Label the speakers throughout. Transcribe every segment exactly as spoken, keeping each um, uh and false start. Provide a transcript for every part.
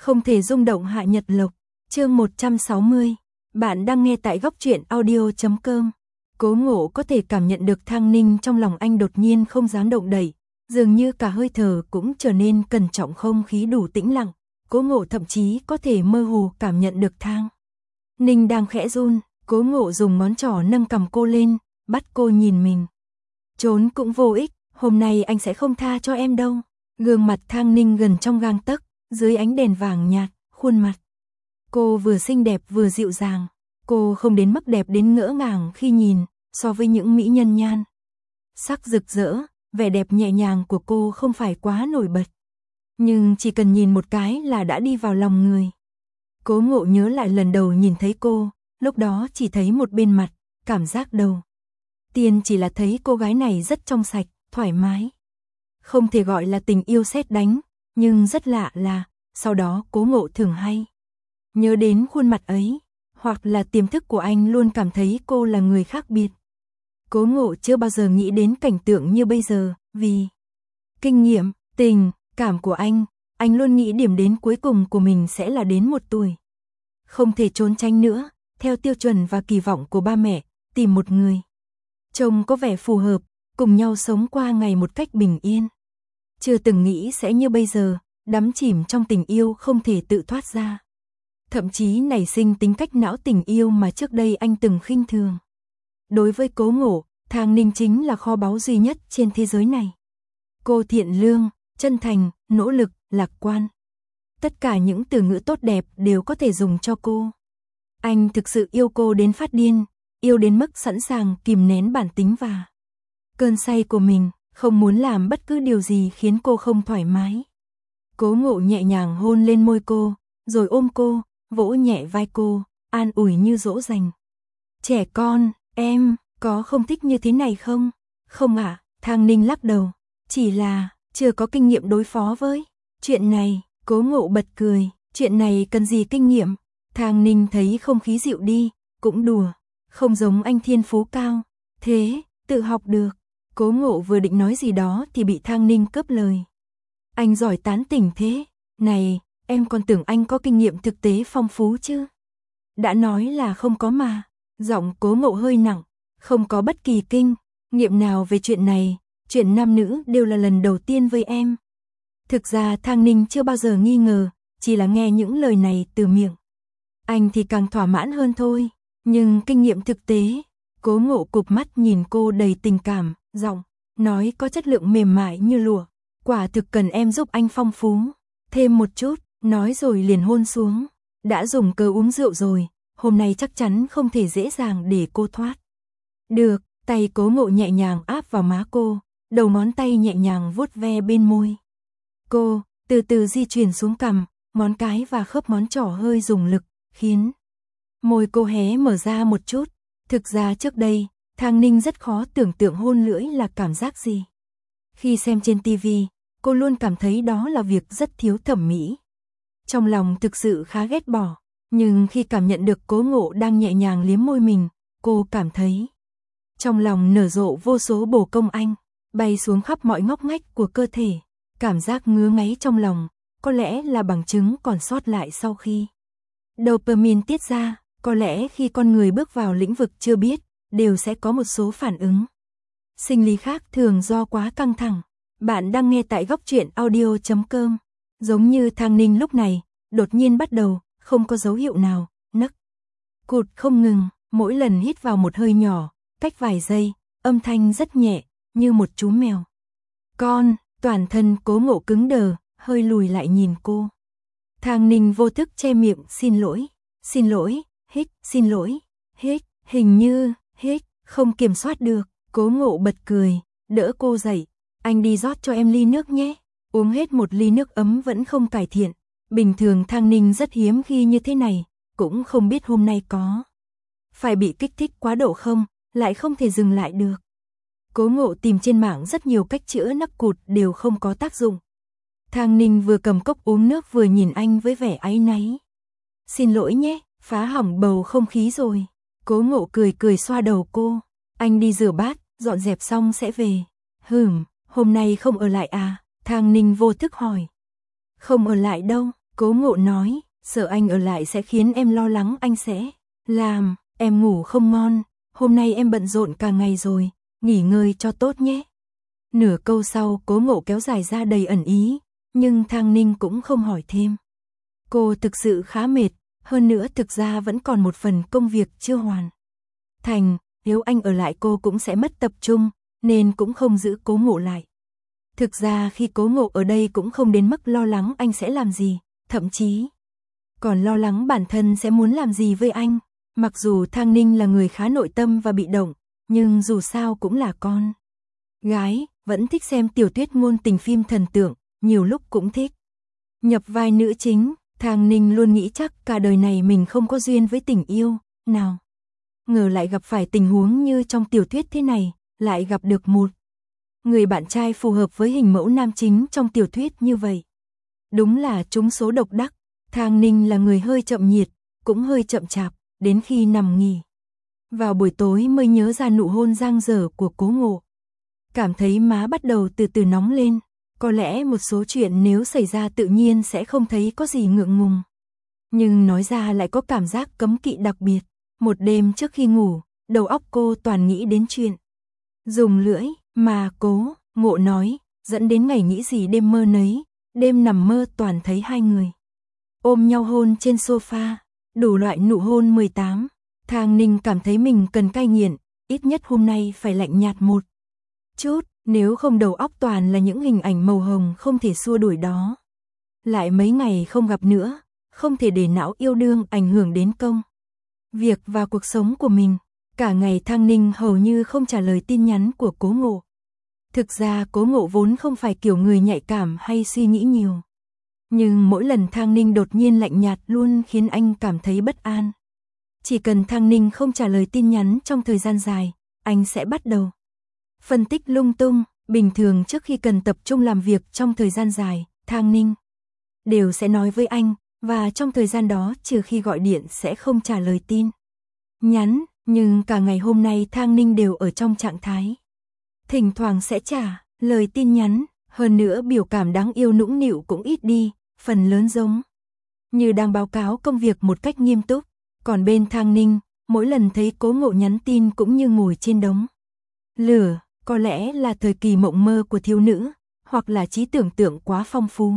Speaker 1: Không thể rung động Hạ Nhật Lộc, chương một trăm sáu mươi. Bạn đang nghe tại góc truyện audio chấm com. Cố Ngộ có thể cảm nhận được Thang Ninh trong lòng anh đột nhiên không dám động đậy, dường như cả hơi thở cũng trở nên cẩn trọng, không khí đủ tĩnh lặng. Cố Ngộ thậm chí có thể mơ hồ cảm nhận được Thang Ninh đang khẽ run. Cố Ngộ dùng ngón trỏ nâng cằm cô lên, bắt cô nhìn mình. Trốn cũng vô ích, hôm nay anh sẽ không tha cho em đâu. Gương mặt Thang Ninh gần trong gang tấc, dưới ánh đèn vàng nhạt, khuôn mặt cô vừa xinh đẹp vừa dịu dàng. Cô không đến mức đẹp đến ngỡ ngàng khi nhìn, so với những mỹ nhân nhan sắc rực rỡ, vẻ đẹp nhẹ nhàng của cô không phải quá nổi bật. Nhưng chỉ cần nhìn một cái là đã đi vào lòng người. Cố Ngộ nhớ lại lần đầu nhìn thấy cô, lúc đó chỉ thấy một bên mặt, cảm giác đầu tiên chỉ là thấy cô gái này rất trong sạch, thoải mái. Không thể gọi là tình yêu sét đánh, nhưng rất lạ là, sau đó Cố Ngộ thường hay nhớ đến khuôn mặt ấy, hoặc là tiềm thức của anh luôn cảm thấy cô là người khác biệt. Cố Ngộ chưa bao giờ nghĩ đến cảnh tượng như bây giờ, vì kinh nghiệm, tình cảm của anh, anh luôn nghĩ điểm đến cuối cùng của mình sẽ là đến một tuổi. Không thể trốn tránh nữa, theo tiêu chuẩn và kỳ vọng của ba mẹ, tìm một người chồng có vẻ phù hợp, cùng nhau sống qua ngày một cách bình yên. Chưa từng nghĩ sẽ như bây giờ, đắm chìm trong tình yêu không thể tự thoát ra. Thậm chí nảy sinh tính cách não tình yêu mà trước đây anh từng khinh thường. Đối với Cố Ngộ, Thang Ninh chính là kho báu duy nhất trên thế giới này. Cô thiện lương, chân thành, nỗ lực, lạc quan. Tất cả những từ ngữ tốt đẹp đều có thể dùng cho cô. Anh thực sự yêu cô đến phát điên, yêu đến mức sẵn sàng kìm nén bản tính và cơn say của mình, không muốn làm bất cứ điều gì khiến cô không thoải mái. Cố Ngộ nhẹ nhàng hôn lên môi cô, rồi ôm cô, vỗ nhẹ vai cô, an ủi như dỗ dành. Trẻ con, em, có không thích như thế này không? Không ạ, à, Thang Ninh lắc đầu, chỉ là, chưa có kinh nghiệm đối phó với chuyện này. Cố Ngộ bật cười, chuyện này cần gì kinh nghiệm? Thang Ninh thấy không khí dịu đi, cũng đùa, không giống anh thiên phú cao, thế, tự học được. Cố Ngộ vừa định nói gì đó thì bị Thang Ninh cướp lời. Anh giỏi tán tỉnh thế, này, em còn tưởng anh có kinh nghiệm thực tế phong phú chứ. Đã nói là không có mà. Giọng Cố Ngộ hơi nặng, không có bất kỳ kinh nghiệm nào về chuyện này, chuyện nam nữ đều là lần đầu tiên với em. Thực ra Thang Ninh chưa bao giờ nghi ngờ, chỉ là nghe những lời này từ miệng anh thì càng thỏa mãn hơn thôi. Nhưng kinh nghiệm thực tế, Cố Ngộ cụp mắt nhìn cô đầy tình cảm, giọng nói có chất lượng mềm mại như lụa. Quả thực cần em giúp anh phong phú thêm một chút, nói rồi liền hôn xuống. Đã dùng cớ uống rượu rồi, hôm nay chắc chắn không thể dễ dàng để cô thoát được. Tay Cố Ngộ nhẹ nhàng áp vào má cô, đầu ngón tay nhẹ nhàng vuốt ve bên môi cô, từ từ di chuyển xuống cằm, ngón cái và khớp ngón trỏ hơi dùng lực, khiến môi cô hé mở ra một chút. Thực ra trước đây, Thang Ninh rất khó tưởng tượng hôn lưỡi là cảm giác gì. Khi xem trên tivi, cô luôn cảm thấy đó là việc rất thiếu thẩm mỹ. Trong lòng thực sự khá ghét bỏ, nhưng khi cảm nhận được Cố Ngộ đang nhẹ nhàng liếm môi mình, cô cảm thấy trong lòng nở rộ vô số bồ công anh, bay xuống khắp mọi ngóc ngách của cơ thể. Cảm giác ngứa ngáy trong lòng, có lẽ là bằng chứng còn sót lại sau khi dopamine tiết ra. Có lẽ khi con người bước vào lĩnh vực chưa biết, đều sẽ có một số phản ứng sinh lý khác thường do quá căng thẳng. Bạn đang nghe tại góc truyện audio chấm com. Giống như Thang Ninh lúc này, đột nhiên bắt đầu, không có dấu hiệu nào, nấc cụt không ngừng, mỗi lần hít vào một hơi nhỏ, cách vài giây, âm thanh rất nhẹ, như một chú mèo con. Toàn thân Cố Ngộ cứng đờ, hơi lùi lại nhìn cô. Thang Ninh vô thức che miệng, xin lỗi, xin lỗi, hít, xin lỗi, hít, hình như, hít, không kiểm soát được. Cố Ngộ bật cười, đỡ cô dậy, anh đi rót cho em ly nước nhé. Uống hết một ly nước ấm vẫn không cải thiện. Bình thường Thang Ninh rất hiếm khi như thế này, cũng không biết hôm nay có phải bị kích thích quá độ không, lại không thể dừng lại được. Cố Ngộ tìm trên mạng rất nhiều cách chữa nấc cụt đều không có tác dụng. Thang Ninh vừa cầm cốc uống nước vừa nhìn anh với vẻ áy náy. Xin lỗi nhé, phá hỏng bầu không khí rồi. Cố Ngộ cười cười xoa đầu cô. Anh đi rửa bát, dọn dẹp xong sẽ về. Hừm, hôm nay không ở lại à? Thang Ninh vô thức hỏi. Không ở lại đâu, Cố Ngộ nói, sợ anh ở lại sẽ khiến em lo lắng anh sẽ làm em ngủ không ngon, hôm nay em bận rộn cả ngày rồi, nghỉ ngơi cho tốt nhé. Nửa câu sau Cố Ngộ kéo dài ra đầy ẩn ý, nhưng Thang Ninh cũng không hỏi thêm. Cô thực sự khá mệt, hơn nữa thực ra vẫn còn một phần công việc chưa hoàn thành, nếu anh ở lại cô cũng sẽ mất tập trung, nên cũng không giữ Cố Ngộ lại. Thực ra khi Cố Ngộ ở đây cũng không đến mức lo lắng anh sẽ làm gì, thậm chí còn lo lắng bản thân sẽ muốn làm gì với anh. Mặc dù Thang Ninh là người khá nội tâm và bị động, nhưng dù sao cũng là con gái, vẫn thích xem tiểu thuyết ngôn tình phim thần tượng, nhiều lúc cũng thích nhập vai nữ chính. Thang Ninh luôn nghĩ chắc cả đời này mình không có duyên với tình yêu, nào ngờ lại gặp phải tình huống như trong tiểu thuyết thế này, lại gặp được một người bạn trai phù hợp với hình mẫu nam chính trong tiểu thuyết như vậy. Đúng là trúng số độc đắc. Thang Ninh là người hơi chậm nhiệt, cũng hơi chậm chạp, đến khi nằm nghỉ vào buổi tối mới nhớ ra nụ hôn dang dở của Cố Ngộ. Cảm thấy má bắt đầu từ từ nóng lên, có lẽ một số chuyện nếu xảy ra tự nhiên sẽ không thấy có gì ngượng ngùng, nhưng nói ra lại có cảm giác cấm kỵ đặc biệt. Một đêm trước khi ngủ, đầu óc cô toàn nghĩ đến chuyện dùng lưỡi mà Cố Ngộ nói, dẫn đến ngày nghĩ gì đêm mơ nấy, đêm nằm mơ toàn thấy hai người ôm nhau hôn trên sofa, đủ loại nụ hôn mười tám. Thang Ninh cảm thấy mình cần cai nghiện, ít nhất hôm nay phải lạnh nhạt một chút, nếu không đầu óc toàn là những hình ảnh màu hồng không thể xua đuổi đó. Lại mấy ngày không gặp nữa, không thể để não yêu đương ảnh hưởng đến công việc và cuộc sống của mình. Cả ngày Thang Ninh hầu như không trả lời tin nhắn của Cố Ngộ. Thực ra Cố Ngộ vốn không phải kiểu người nhạy cảm hay suy nghĩ nhiều, nhưng mỗi lần Thang Ninh đột nhiên lạnh nhạt luôn khiến anh cảm thấy bất an. Chỉ cần Thang Ninh không trả lời tin nhắn trong thời gian dài, anh sẽ bắt đầu phân tích lung tung. Bình thường trước khi cần tập trung làm việc trong thời gian dài, Thang Ninh đều sẽ nói với anh, và trong thời gian đó trừ khi gọi điện sẽ không trả lời tin nhắn, nhưng cả ngày hôm nay Thang Ninh đều ở trong trạng thái thỉnh thoảng sẽ trả lời tin nhắn, hơn nữa biểu cảm đáng yêu nũng nịu cũng ít đi, phần lớn giống như đang báo cáo công việc một cách nghiêm túc. Còn bên Thang Ninh, mỗi lần thấy Cố Ngộ nhắn tin cũng như ngồi trên đống lửa, có lẽ là thời kỳ mộng mơ của thiếu nữ, hoặc là trí tưởng tượng quá phong phú.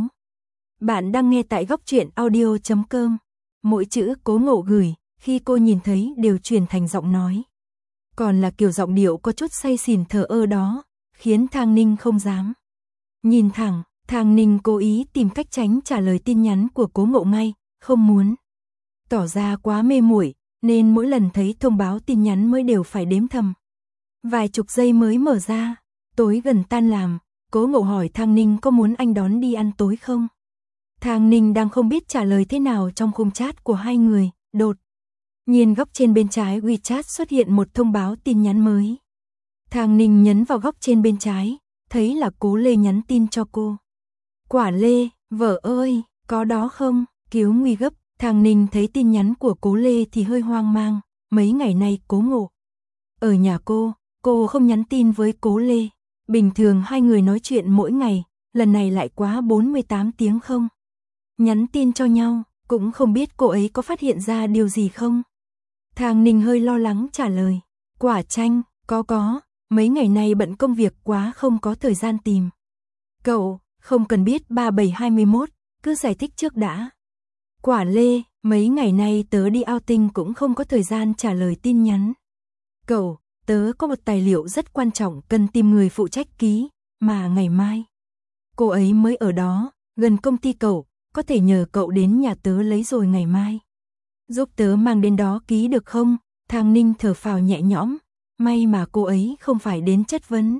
Speaker 1: Bạn đang nghe tại góc truyện audio chấm com. Mỗi chữ Cố Ngộ gửi, khi cô nhìn thấy đều truyền thành giọng nói. Còn là kiểu giọng điệu có chút say xỉn thờ ơ đó, khiến Thang Ninh không dám nhìn thẳng. Thang Ninh cố ý tìm cách tránh trả lời tin nhắn của Cố Ngộ ngay, không muốn tỏ ra quá mê muội, nên mỗi lần thấy thông báo tin nhắn mới đều phải đếm thầm vài chục giây mới mở ra. Tối gần tan làm, Cố Ngộ hỏi Thang Ninh có muốn anh đón đi ăn tối không. Thang Ninh đang không biết trả lời thế nào trong khung chat của hai người, đột nhiên góc trên bên trái WeChat xuất hiện một thông báo tin nhắn mới. Thang Ninh nhấn vào góc trên bên trái, thấy là Cố Lê nhắn tin cho cô. Quả Lê, vợ ơi, có đó không, cứu nguy gấp. Thang Ninh thấy tin nhắn của Cố Lê thì hơi hoang mang, mấy ngày nay Cố Ngộ ở nhà cô, cô không nhắn tin với Cố Lê. Bình thường hai người nói chuyện mỗi ngày, lần này lại quá bốn mươi tám tiếng không nhắn tin cho nhau, cũng không biết cô ấy có phát hiện ra điều gì không. Thang Ninh hơi lo lắng trả lời, Quả Chanh, có có, mấy ngày nay bận công việc quá không có thời gian tìm cậu, không cần biết ba bảy hai mốt, cứ giải thích trước đã. Quả Lê, mấy ngày nay tớ đi outing cũng không có thời gian trả lời tin nhắn cậu, tớ có một tài liệu rất quan trọng cần tìm người phụ trách ký, mà ngày mai cô ấy mới ở đó, gần công ty cậu, có thể nhờ cậu đến nhà tớ lấy rồi ngày mai giúp tớ mang đến đó ký được không? Thang Ninh thở phào nhẹ nhõm, may mà cô ấy không phải đến chất vấn.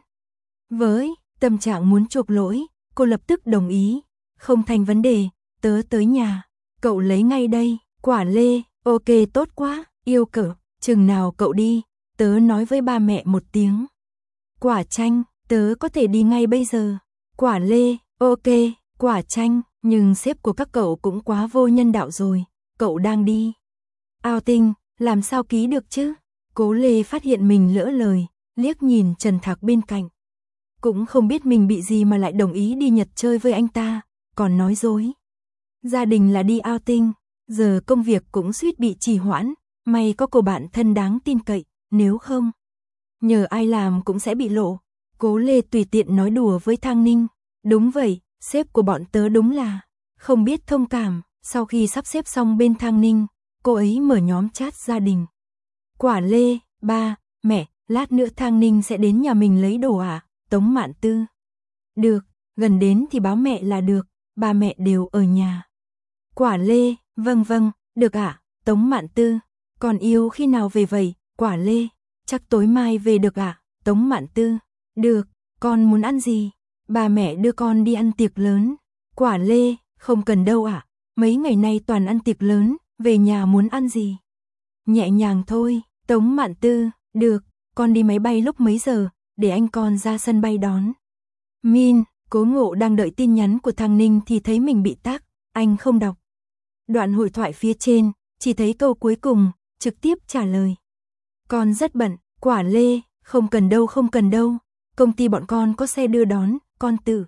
Speaker 1: Với tâm trạng muốn chuộc lỗi, cô lập tức đồng ý, không thành vấn đề, tớ tới nhà cậu lấy ngay đây. Quả Lê, ok tốt quá, yêu cậu, chừng nào cậu đi, tớ nói với ba mẹ một tiếng. Quả Chanh, tớ có thể đi ngay bây giờ. Quả Lê, ok, Quả Chanh, nhưng sếp của các cậu cũng quá vô nhân đạo rồi, cậu đang đi outing, làm sao ký được chứ? Cố Lê phát hiện mình lỡ lời, liếc nhìn Trần Thạc bên cạnh. Cũng không biết mình bị gì mà lại đồng ý đi Nhật chơi với anh ta, còn nói dối. Gia đình là đi outing, giờ công việc cũng suýt bị trì hoãn, may có cô bạn thân đáng tin cậy, nếu không, nhờ ai làm cũng sẽ bị lộ. Cố Lê tùy tiện nói đùa với Thang Ninh, đúng vậy, sếp của bọn tớ đúng là không biết thông cảm. Sau khi sắp xếp xong bên Thang Ninh, cô ấy mở nhóm chat gia đình. Quả Lê, ba, mẹ, lát nữa Thang Ninh sẽ đến nhà mình lấy đồ à? Tống Mạn Tư. Được, gần đến thì báo mẹ là được, ba mẹ đều ở nhà. Quả Lê, vâng vâng, được ạ. À? Tống Mạn Tư, còn yêu khi nào về vậy? Quả Lê, chắc tối mai về được ạ. À? Tống Mạn Tư, được, con muốn ăn gì? Ba mẹ đưa con đi ăn tiệc lớn. Quả Lê, không cần đâu ạ. À? Mấy ngày nay toàn ăn tiệc lớn, về nhà muốn ăn gì? Nhẹ nhàng thôi. Tống Mạn Tư, được, con đi máy bay lúc mấy giờ, để anh con ra sân bay đón. Min, Cố Ngộ đang đợi tin nhắn của Thang Ninh thì thấy mình bị tag, anh không đọc. Đoạn hội thoại phía trên, chỉ thấy câu cuối cùng, trực tiếp trả lời. Con rất bận, Quả Lê, không cần đâu không cần đâu, công ty bọn con có xe đưa đón, con tự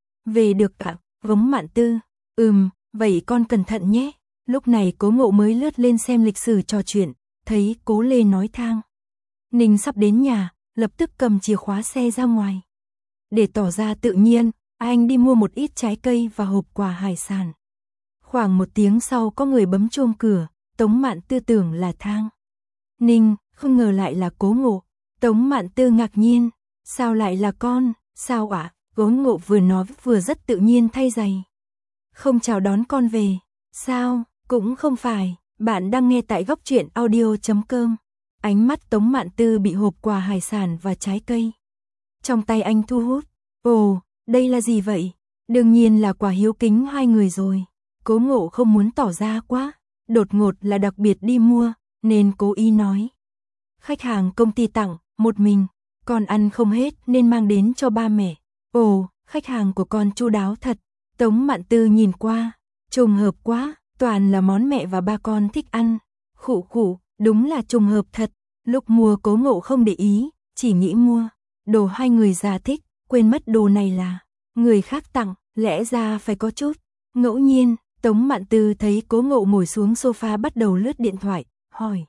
Speaker 1: về được ạ. Tống Mạn Tư, ừm, vậy con cẩn thận nhé. Lúc này Cố Ngộ mới lướt lên xem lịch sử trò chuyện, thấy Cố Lê nói Thang Ninh sắp đến nhà, lập tức cầm chìa khóa xe ra ngoài. Để tỏ ra tự nhiên, anh đi mua một ít trái cây và hộp quà hải sản. Khoảng một tiếng sau có người bấm chuông cửa, Tống Mạn Tư tưởng là Thang Ninh, không ngờ lại là Cố Ngộ. Tống Mạn Tư ngạc nhiên, sao lại là con, sao ạ? À? Cố Ngộ vừa nói vừa rất tự nhiên thay giày. Không chào đón con về, sao, cũng không phải, bạn đang nghe tại góc truyện audio chấm com. Ánh mắt Tống Mạn Tư bị hộp quà hải sản và trái cây trong tay anh thu hút. Ồ, đây là gì vậy? Đương nhiên là quà hiếu kính hai người rồi. Cố Ngộ không muốn tỏ ra quá đột ngột là đặc biệt đi mua, nên cố ý nói. Khách hàng công ty tặng, một mình, con ăn không hết nên mang đến cho ba mẹ. Ồ, khách hàng của con chu đáo thật. Tống Mạn Tư nhìn qua, trùng hợp quá, toàn là món mẹ và ba con thích ăn. Khụ khụ, đúng là trùng hợp thật. Lúc mua Cố Ngộ không để ý, chỉ nghĩ mua đồ hai người già thích, quên mất đồ này là người khác tặng, lẽ ra phải có chút ngẫu nhiên. Tống Mạn Tư thấy Cố Ngộ ngồi xuống sofa bắt đầu lướt điện thoại, hỏi.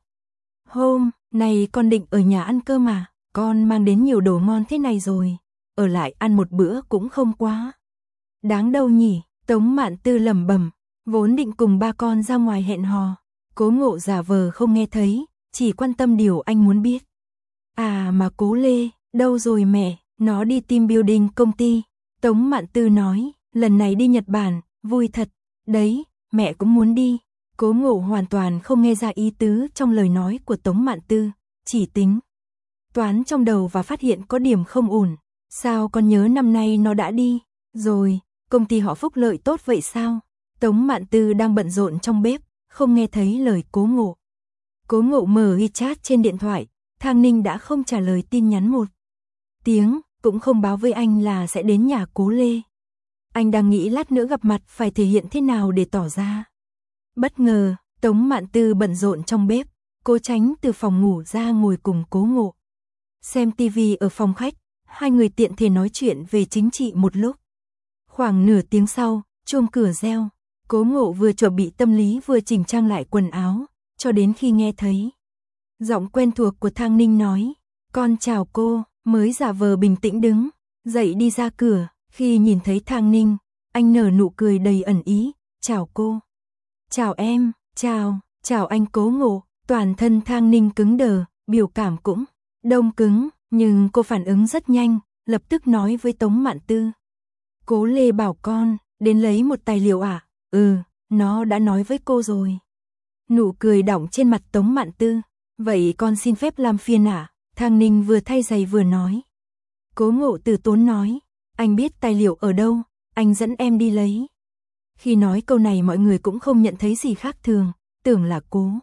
Speaker 1: Hôm này con định ở nhà ăn cơm mà, con mang đến nhiều đồ ngon thế này rồi, ở lại ăn một bữa cũng không quá đáng đâu nhỉ. Tống Mạn Tư lẩm bẩm, vốn định cùng ba con ra ngoài hẹn hò. Cố Ngộ giả vờ không nghe thấy, chỉ quan tâm điều anh muốn biết. À mà Cố Lê, đâu rồi mẹ? Nó đi team building công ty. Tống Mạn Tư nói, lần này đi Nhật Bản, vui thật. Đấy, mẹ cũng muốn đi. Cố Ngộ hoàn toàn không nghe ra ý tứ trong lời nói của Tống Mạn Tư, chỉ tính toán trong đầu và phát hiện có điểm không ổn. Sao con nhớ năm nay nó đã đi rồi, công ty họ phúc lợi tốt vậy sao? Tống Mạn Tư đang bận rộn trong bếp, không nghe thấy lời Cố Ngộ. Cố Ngộ mở WeChat trên điện thoại, Thang Ninh đã không trả lời tin nhắn một tiếng, cũng không báo với anh là sẽ đến nhà Cố Lê. Anh đang nghĩ lát nữa gặp mặt phải thể hiện thế nào để tỏ ra. Bất ngờ, Tống Mạn Tư bận rộn trong bếp, cố tránh từ phòng ngủ ra ngồi cùng Cố Ngộ. Xem tivi ở phòng khách, hai người tiện thể nói chuyện về chính trị một lúc. Khoảng nửa tiếng sau, chuông cửa reo, Cố Ngộ vừa chuẩn bị tâm lý vừa chỉnh trang lại quần áo, cho đến khi nghe thấy giọng quen thuộc của Thang Ninh nói, con chào cô, mới giả vờ bình tĩnh đứng, dậy đi ra cửa. Khi nhìn thấy Thang Ninh, anh nở nụ cười đầy ẩn ý, chào cô. Chào em, chào, chào anh Cố Ngộ. Toàn thân Thang Ninh cứng đờ, biểu cảm cũng đông cứng, nhưng cô phản ứng rất nhanh, lập tức nói với Tống Mạn Tư. Cố Lê bảo con, đến lấy một tài liệu à? Ừ, nó đã nói với cô rồi. Nụ cười đọng trên mặt Tống Mạn Tư. Vậy con xin phép làm phiền à? Thang Ninh vừa thay giày vừa nói. Cố Ngộ từ tốn nói, anh biết tài liệu ở đâu, anh dẫn em đi lấy. Khi nói câu này mọi người cũng không nhận thấy gì khác thường, tưởng là Cố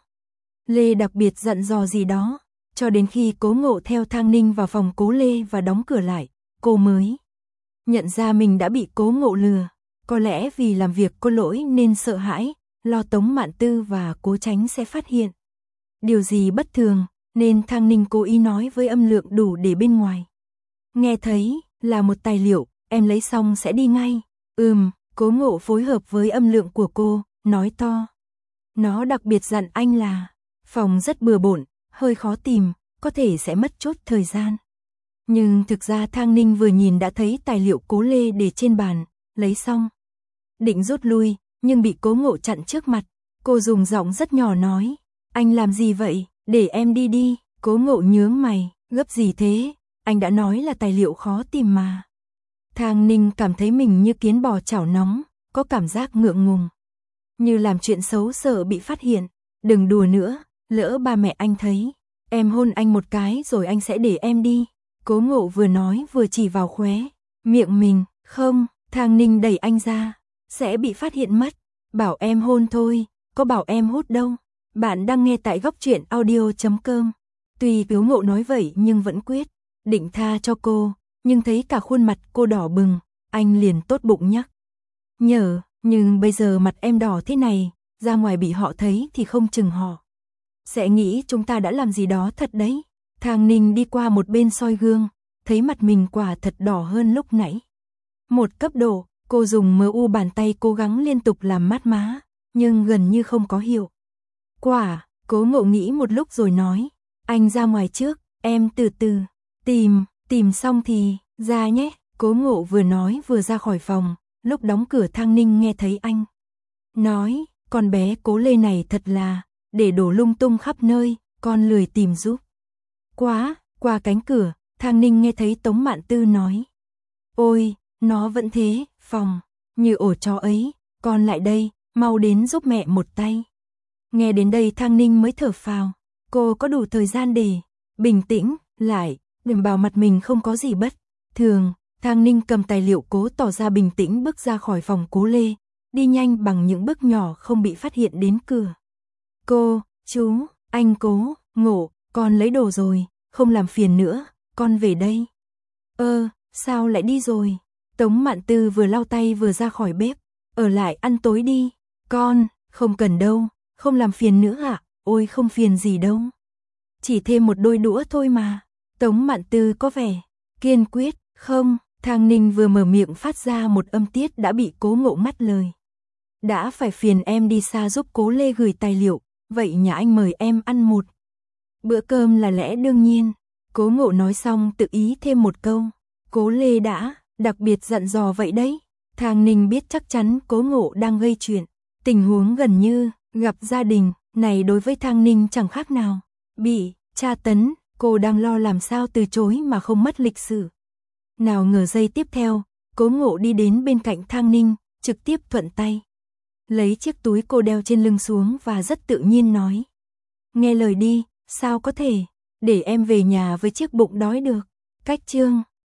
Speaker 1: Lê đặc biệt dặn dò gì đó, cho đến khi Cố Ngộ theo Thang Ninh vào phòng Cố Lê và đóng cửa lại, cô mới nhận ra mình đã bị Cố Ngộ lừa. Có lẽ vì làm việc có lỗi nên sợ hãi, lo Tống Mạn Tư và Cố Tránh sẽ phát hiện điều gì bất thường, nên Thang Ninh cố ý nói với âm lượng đủ để bên ngoài nghe thấy, là một tài liệu, em lấy xong sẽ đi ngay. Ừm, Cố Ngộ phối hợp với âm lượng của cô, nói to. Nó đặc biệt dặn anh là, phòng rất bừa bộn, hơi khó tìm, có thể sẽ mất chút thời gian. Nhưng thực ra Thang Ninh vừa nhìn đã thấy tài liệu Cố Lê để trên bàn, lấy xong. Định rút lui, nhưng bị Cố Ngộ chặn trước mặt. Cô dùng giọng rất nhỏ nói, anh làm gì vậy, để em đi đi. Cố Ngộ nhướng mày, gấp gì thế, anh đã nói là tài liệu khó tìm mà. Thang Ninh cảm thấy mình như kiến bò chảo nóng, có cảm giác ngượng ngùng. Như làm chuyện xấu sợ bị phát hiện, đừng đùa nữa, lỡ ba mẹ anh thấy. Em hôn anh một cái rồi anh sẽ để em đi. Cố Ngộ vừa nói vừa chỉ vào khóe miệng mình, không, Thang Ninh đẩy anh ra, sẽ bị phát hiện mất. Bảo em hôn thôi, có bảo em hút đâu. Bạn đang nghe tại góc truyện audio chấm com. Tuy Cố Ngộ nói vậy nhưng vẫn quyết định tha cho cô, nhưng thấy cả khuôn mặt cô đỏ bừng, anh liền tốt bụng nhắc nhở, nhưng bây giờ mặt em đỏ thế này, ra ngoài bị họ thấy thì không chừng họ sẽ nghĩ chúng ta đã làm gì đó thật đấy. Thang Ninh đi qua một bên soi gương, thấy mặt mình quả thật đỏ hơn lúc nãy. Một cấp độ, cô dùng mờ u bàn tay cố gắng liên tục làm mát má, nhưng gần như không có hiệu quả. Cố Ngộ nghĩ một lúc rồi nói, anh ra ngoài trước, em từ từ tìm, tìm xong thì ra nhé. Cố Ngộ vừa nói vừa ra khỏi phòng, lúc đóng cửa Thang Ninh nghe thấy anh nói, con bé Cố Lê này thật là để đổ lung tung khắp nơi, con lười tìm giúp. Quá, qua cánh cửa, Thang Ninh nghe thấy Tống Mạn Tư nói, ôi, nó vẫn thế, phòng như ổ chó ấy, con lại đây, mau đến giúp mẹ một tay. Nghe đến đây Thang Ninh mới thở phào, cô có đủ thời gian để bình tĩnh lại, đừng bảo mặt mình không có gì bất thường. Thang Ninh cầm tài liệu cố tỏ ra bình tĩnh bước ra khỏi phòng Cố Lê, đi nhanh bằng những bước nhỏ không bị phát hiện đến cửa. Cô, chú, anh Cố Ngộ, con lấy đồ rồi, không làm phiền nữa, con về đây. Ơ, sao lại đi rồi? Tống Mạn Tư vừa lau tay vừa ra khỏi bếp, ở lại ăn tối đi. Con, không cần đâu, không làm phiền nữa ạ, à? Ôi không phiền gì đâu. Chỉ thêm một đôi đũa thôi mà. Tống Mạn Tư có vẻ kiên quyết, không. Thang Ninh vừa mở miệng phát ra một âm tiết đã bị Cố Ngộ ngắt lời. Đã phải phiền em đi xa giúp Cố Lê gửi tài liệu, vậy nhà anh mời em ăn một bữa cơm là lẽ đương nhiên. Cố Ngộ nói xong tự ý thêm một câu, Cố Lê đã đặc biệt dặn dò vậy đấy. Thang Ninh biết chắc chắn Cố Ngộ đang gây chuyện, tình huống gần như gặp gia đình này đối với Thang Ninh chẳng khác nào bị tra tấn, cô đang lo làm sao từ chối mà không mất lịch sự. Nào ngờ giây tiếp theo, Cố Ngộ đi đến bên cạnh Thang Ninh, trực tiếp thuận tay lấy chiếc túi cô đeo trên lưng xuống và rất tự nhiên nói, nghe lời đi, sao có thể để em về nhà với chiếc bụng đói được. Cách chương